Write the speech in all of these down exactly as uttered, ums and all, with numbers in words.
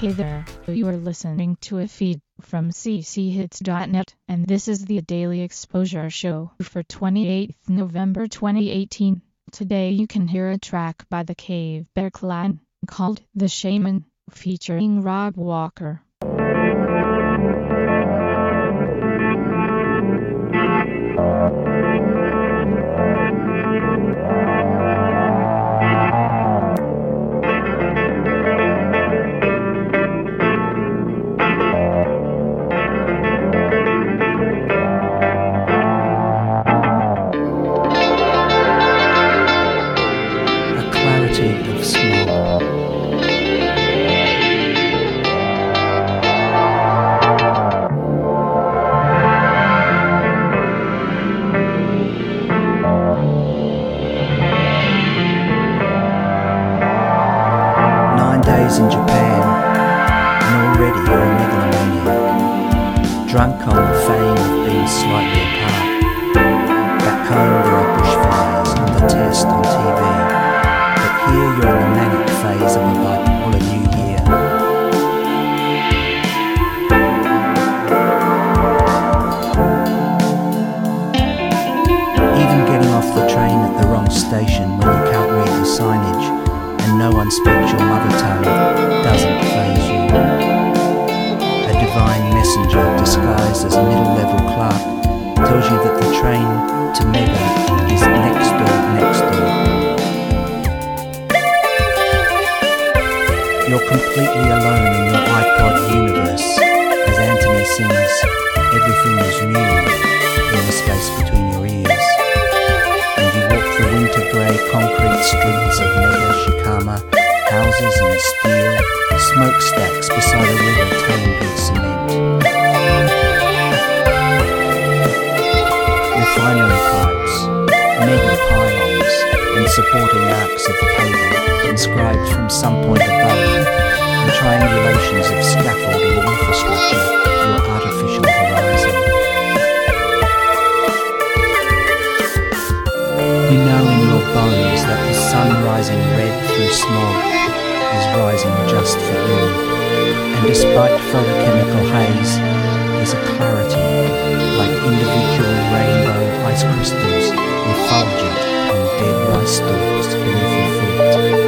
Hey there, you are listening to a feed from c c hits dot net, and this is the Daily Exposure Show for twenty-eighth November twenty eighteen. Today you can hear a track by the Cave Bear Clan called The Shaman, featuring Rob Walker. Of smog. Nine days in Japan, and already you're a megalomaniac, drunk on the fame of being slightly apart. Back home there are bushfires and the test on T V. Here you're in the manic phase of a bipolar new year. Even getting off the train at the wrong station when you can't read the signage and no one speaks your mother tongue doesn't faze you. A divine messenger disguised as a middle-level clerk tells you that the train to Mega is next door, next door. You're completely alone in your iPod universe as Anthony sings Everything is New in the space between your ears. And you walk the winter grey concrete streets of Mega Shikama, houses and steel, smokestacks beside a river tamed with cement. Refinery pipes, mega pylons and supporting arcs of cable inscribed from some point above, and triangulations of scaffolding infrastructure, your artificial horizon. You know in your bones that the sun rising red through smog is rising just for you, and despite photochemical haze, there's a clarity like individual rainbow ice crystals effulgent on dead rice stalks beneath your feet.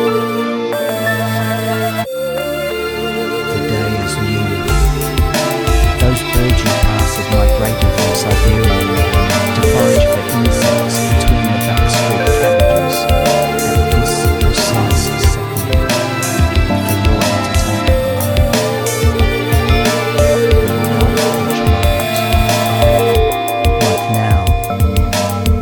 Those birds you pass have migrated from Siberia to forage for insects between the backstreet cabbages at this precise second for your entertainment alone. Right now,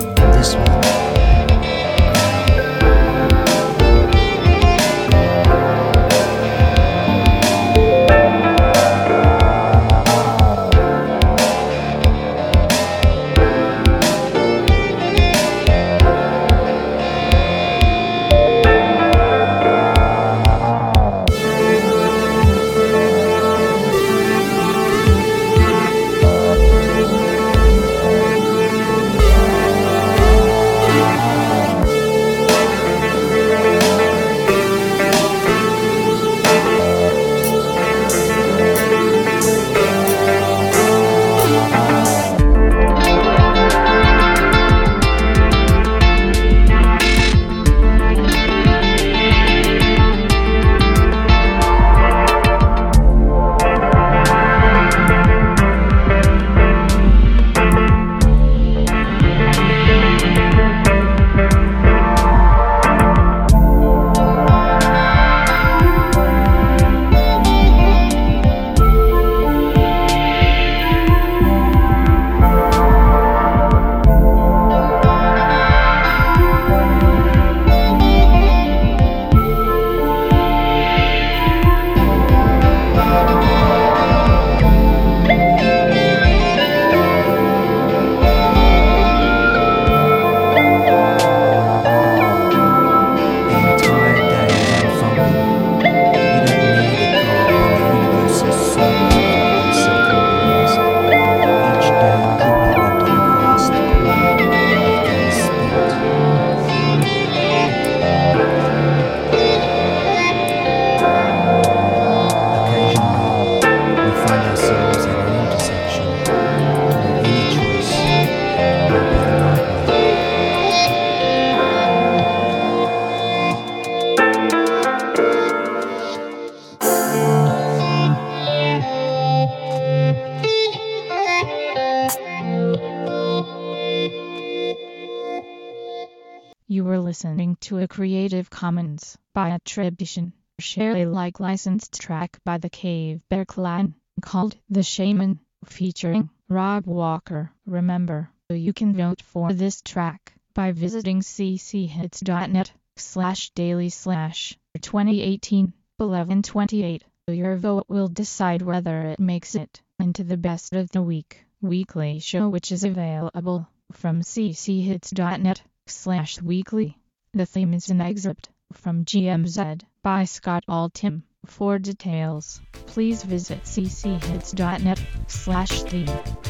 You were listening to a Creative Commons by attribution, share Alike licensed track by the Cave Bear Clan, called The Shaman, featuring Rob Walker. Remember, you can vote for this track by visiting cchits.net slash daily slash 2018 eleven twenty-eight. Your vote will decide whether it makes it into the Best of the Week weekly show, which is available from cchits.net slash weekly. The theme is an excerpt from G M Z by Scott Altham. For details, please visit cchits.net slash theme.